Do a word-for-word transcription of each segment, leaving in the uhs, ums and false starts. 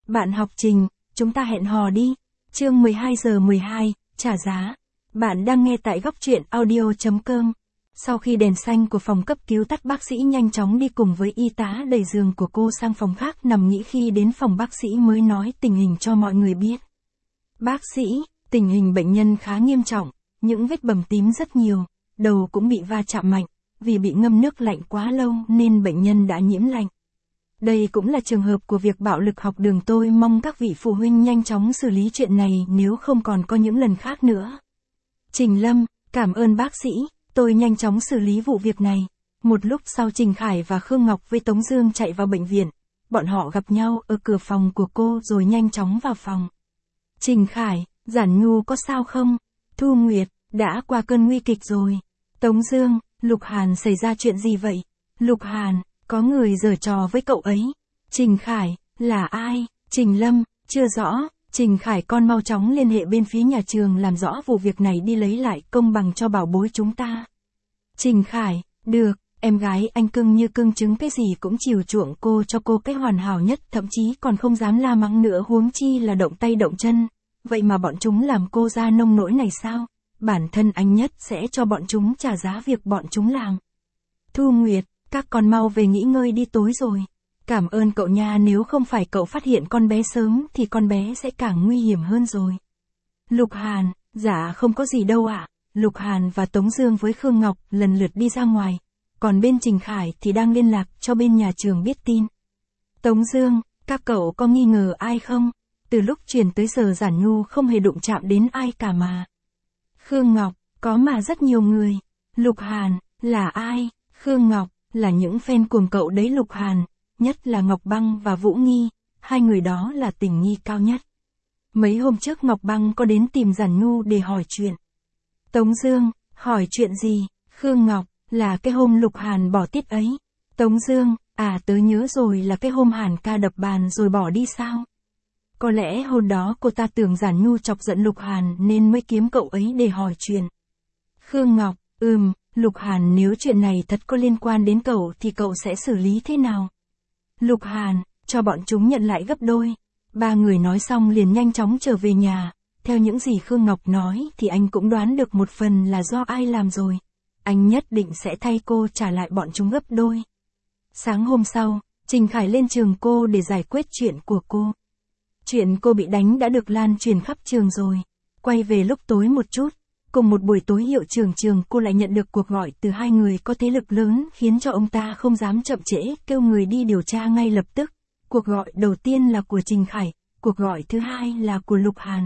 Bạn học Trình, chúng ta hẹn hò đi. Chương mười hai giờ mười hai, trả giá. Bạn đang nghe tại góc truyện audio chấm com. Sau khi đèn xanh của phòng cấp cứu tắt, bác sĩ nhanh chóng đi cùng với y tá đẩy giường của cô sang phòng khác nằm nghỉ. Khi đến phòng, bác sĩ mới nói tình hình cho mọi người biết. Bác sĩ, tình hình bệnh nhân khá nghiêm trọng, những vết bầm tím rất nhiều, đầu cũng bị va chạm mạnh, vì bị ngâm nước lạnh quá lâu nên bệnh nhân đã nhiễm lạnh. Đây cũng là trường hợp của việc bạo lực học đường. Tôi mong các vị phụ huynh nhanh chóng xử lý chuyện này nếu không còn có những lần khác nữa. Trình Lâm, cảm ơn bác sĩ, tôi nhanh chóng xử lý vụ việc này. Một lúc sau, Trình Khải và Khương Ngọc với Tống Dương chạy vào bệnh viện. Bọn họ gặp nhau ở cửa phòng của cô rồi nhanh chóng vào phòng. Trình Khải, Giản Nhu có sao không? Thu Nguyệt, đã qua cơn nguy kịch rồi. Tống Dương, Lục Hàn xảy ra chuyện gì vậy? Lục Hàn, có người giở trò với cậu ấy. Trình Khải, là ai? Trình Lâm, chưa rõ. Trình Khải, con mau chóng liên hệ bên phía nhà trường làm rõ vụ việc này đi, lấy lại công bằng cho bảo bối chúng ta. Trình Khải, được, em gái anh cưng như cưng trứng, cái gì cũng chiều chuộng cô, cho cô cái hoàn hảo nhất, thậm chí còn không dám la mắng nữa, huống chi là động tay động chân. Vậy mà bọn chúng làm cô ra nông nỗi này sao? Bản thân anh nhất sẽ cho bọn chúng trả giá việc bọn chúng làm. Thu Nguyệt, các con mau về nghỉ ngơi đi, tối rồi. Cảm ơn cậu nha, nếu không phải cậu phát hiện con bé sớm thì con bé sẽ càng nguy hiểm hơn rồi. Lục Hàn, dạ không có gì đâu ạ. Lục Hàn và Tống Dương với Khương Ngọc lần lượt đi ra ngoài, còn bên Trình Khải thì đang liên lạc cho bên nhà trường biết tin. Tống Dương, các cậu có nghi ngờ ai không? Từ lúc chuyển tới giờ Giản Nhu không hề đụng chạm đến ai cả mà. Khương Ngọc, có mà rất nhiều người. Lục Hàn, là ai? Khương Ngọc, là những fan cuồng cậu đấy Lục Hàn, nhất là Ngọc Băng và Vũ Nghi, hai người đó là tình nghi cao nhất. Mấy hôm trước Ngọc Băng có đến tìm Giản Nhu để hỏi chuyện. Tống Dương, hỏi chuyện gì? Khương Ngọc, là cái hôm Lục Hàn bỏ tiết ấy. Tống Dương, à tớ nhớ rồi, là cái hôm Hàn ca đập bàn rồi bỏ đi sao? Có lẽ hôm đó cô ta tưởng Giản Nhu chọc giận Lục Hàn nên mới kiếm cậu ấy để hỏi chuyện. Khương Ngọc, ừm, Lục Hàn, nếu chuyện này thật có liên quan đến cậu thì cậu sẽ xử lý thế nào? Lục Hàn, cho bọn chúng nhận lại gấp đôi. Ba người nói xong liền nhanh chóng trở về nhà. Theo những gì Khương Ngọc nói thì anh cũng đoán được một phần là do ai làm rồi. Anh nhất định sẽ thay cô trả lại bọn chúng gấp đôi. Sáng hôm sau, Trình Khải lên trường cô để giải quyết chuyện của cô. Chuyện cô bị đánh đã được lan truyền khắp trường rồi. Quay về lúc tối một chút, cùng một buổi tối hiệu trưởng trường, cô lại nhận được cuộc gọi từ hai người có thế lực lớn khiến cho ông ta không dám chậm trễ, kêu người đi điều tra ngay lập tức. Cuộc gọi đầu tiên là của Trình Khải, cuộc gọi thứ hai là của Lục Hàn.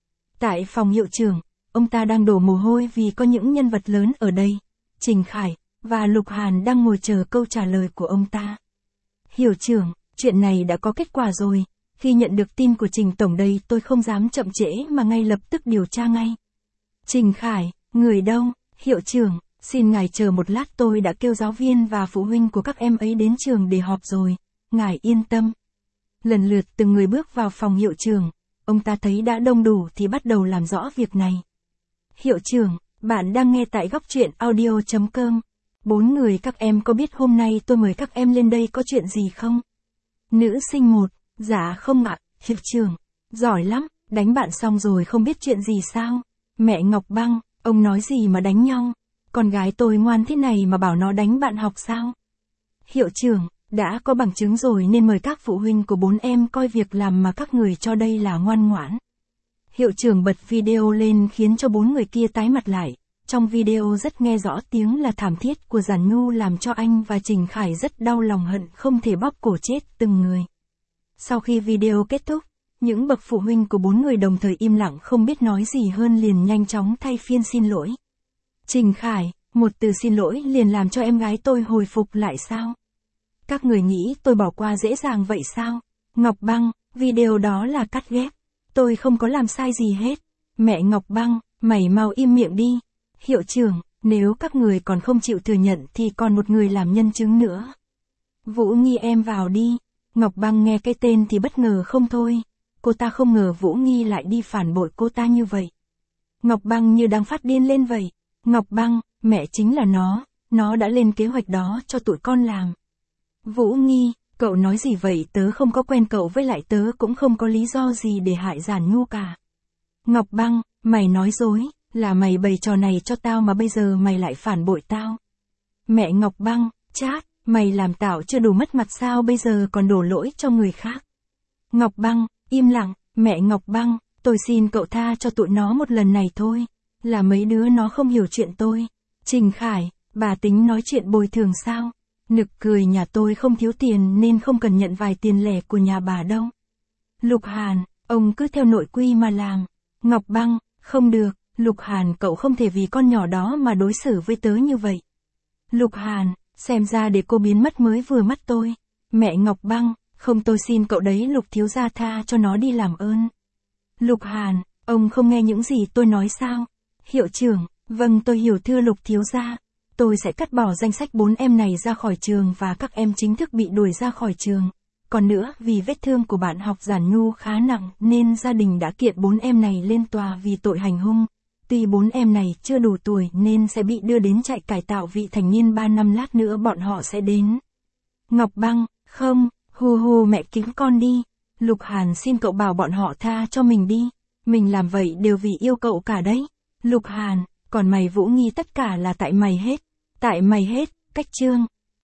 Tại phòng hiệu trưởng, ông ta đang đổ mồ hôi vì có những nhân vật lớn ở đây. Trình Khải và Lục Hàn đang ngồi chờ câu trả lời của ông ta. Hiệu trưởng, chuyện này đã có kết quả rồi. Khi nhận được tin của Trình Tổng đây, tôi không dám chậm trễ mà ngay lập tức điều tra ngay. Trình Khải, người đâu? Hiệu trưởng, xin ngài chờ một lát, tôi đã kêu giáo viên và phụ huynh của các em ấy đến trường để họp rồi. Ngài yên tâm. Lần lượt từng người bước vào phòng hiệu trưởng, ông ta thấy đã đông đủ thì bắt đầu làm rõ việc này. Hiệu trưởng, bạn đang nghe tại góc truyện audio chấm com. Bốn người các em có biết hôm nay tôi mời các em lên đây có chuyện gì không? Nữ sinh một, dạ không ạ. Hiệu trưởng, giỏi lắm, đánh bạn xong rồi không biết chuyện gì sao? Mẹ Ngọc Băng, ông nói gì mà đánh nhau? Con gái tôi ngoan thế này mà bảo nó đánh bạn học sao? Hiệu trưởng, đã có bằng chứng rồi nên mời các phụ huynh của bốn em coi việc làm mà các người cho đây là ngoan ngoãn. Hiệu trưởng bật video lên khiến cho bốn người kia tái mặt lại. Trong video rất nghe rõ tiếng là thảm thiết của Giản Nhu làm cho anh và Trình Khải rất đau lòng, hận không thể bóp cổ chết từng người. Sau khi video kết thúc, những bậc phụ huynh của bốn người đồng thời im lặng không biết nói gì hơn, liền nhanh chóng thay phiên xin lỗi. Trình Khải, một từ xin lỗi liền làm cho em gái tôi hồi phục lại sao? Các người nghĩ tôi bỏ qua dễ dàng vậy sao? Ngọc Băng, video đó là cắt ghép. Tôi không có làm sai gì hết. Mẹ Ngọc Băng, mày mau im miệng đi. Hiệu trưởng, nếu các người còn không chịu thừa nhận thì còn một người làm nhân chứng nữa. Vũ Nghi, em vào đi. Ngọc Băng nghe cái tên thì bất ngờ không thôi. Cô ta không ngờ Vũ Nghi lại đi phản bội cô ta như vậy. Ngọc Băng như đang phát điên lên vậy. Ngọc Băng, mẹ chính là nó. Nó đã lên kế hoạch đó cho tụi con làm. Vũ Nghi, Cậu nói gì vậy, tớ không có quen cậu, với lại tớ cũng không có lý do gì để hại Giản Nhu cả. Ngọc Băng, mày nói dối, là mày bày trò này cho tao mà bây giờ mày lại phản bội tao. Mẹ Ngọc Băng, chát, mày làm tao chưa đủ mất mặt sao bây giờ còn đổ lỗi cho người khác. Ngọc Băng, im lặng, mẹ Ngọc Băng, tôi xin cậu tha cho tụi nó một lần này thôi, là mấy đứa nó không hiểu chuyện tôi. Trình Khải, bà tính nói chuyện bồi thường sao? Nực cười, nhà tôi không thiếu tiền nên không cần nhận vài tiền lẻ của nhà bà đâu. Lục Hàn, ông cứ theo nội quy mà làm. Ngọc Băng, không được, Lục Hàn cậu không thể vì con nhỏ đó mà đối xử với tớ như vậy. Lục Hàn, xem ra để cô biến mất mới vừa mắt tôi. Mẹ Ngọc Băng, không, tôi xin cậu đấy Lục thiếu gia, tha cho nó đi làm ơn. Lục Hàn, ông không nghe những gì tôi nói sao? Hiệu trưởng, vâng tôi hiểu thưa Lục thiếu gia. Tôi sẽ cắt bỏ danh sách bốn em này ra khỏi trường và các em chính thức bị đuổi ra khỏi trường. Còn nữa, vì vết thương của bạn học Giản Nhu khá nặng nên gia đình đã kiện bốn em này lên tòa vì tội hành hung. Tuy bốn em này chưa đủ tuổi nên sẽ bị đưa đến trại cải tạo vị thành niên ba năm, lát nữa bọn họ sẽ đến. Ngọc Băng, không, hù hù mẹ kính con đi. Lục Hàn xin cậu bảo bọn họ tha cho mình đi. Mình làm vậy đều vì yêu cậu cả đấy. Lục Hàn, còn mày Vũ Nghi, tất cả là tại mày hết. Tại mày hết, cách chương.